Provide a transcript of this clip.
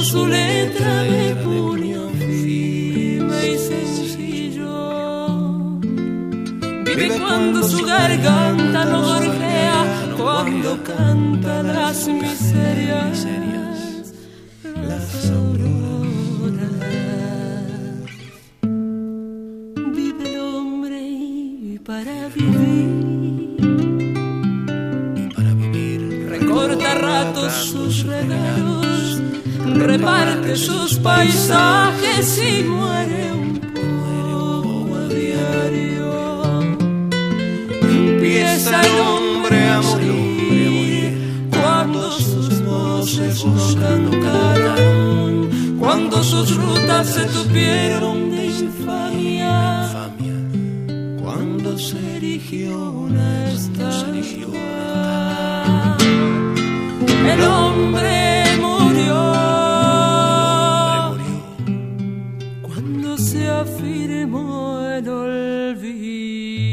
su letra de puño firme y sencillo. Vive cuando su garganta no gorjea, cuando canta las miserias, las auroras. Vive el hombre y para vivir, recorta a ratos sus regalos, reparte sus paisajes y muere un poco a diario. Empieza el hombre a morir cuando sus voces no cantaron, cuando sus rutas se tupieron de infamia, cuando se erigió una estatua. El hombre murió cuando se afirmó el olvido.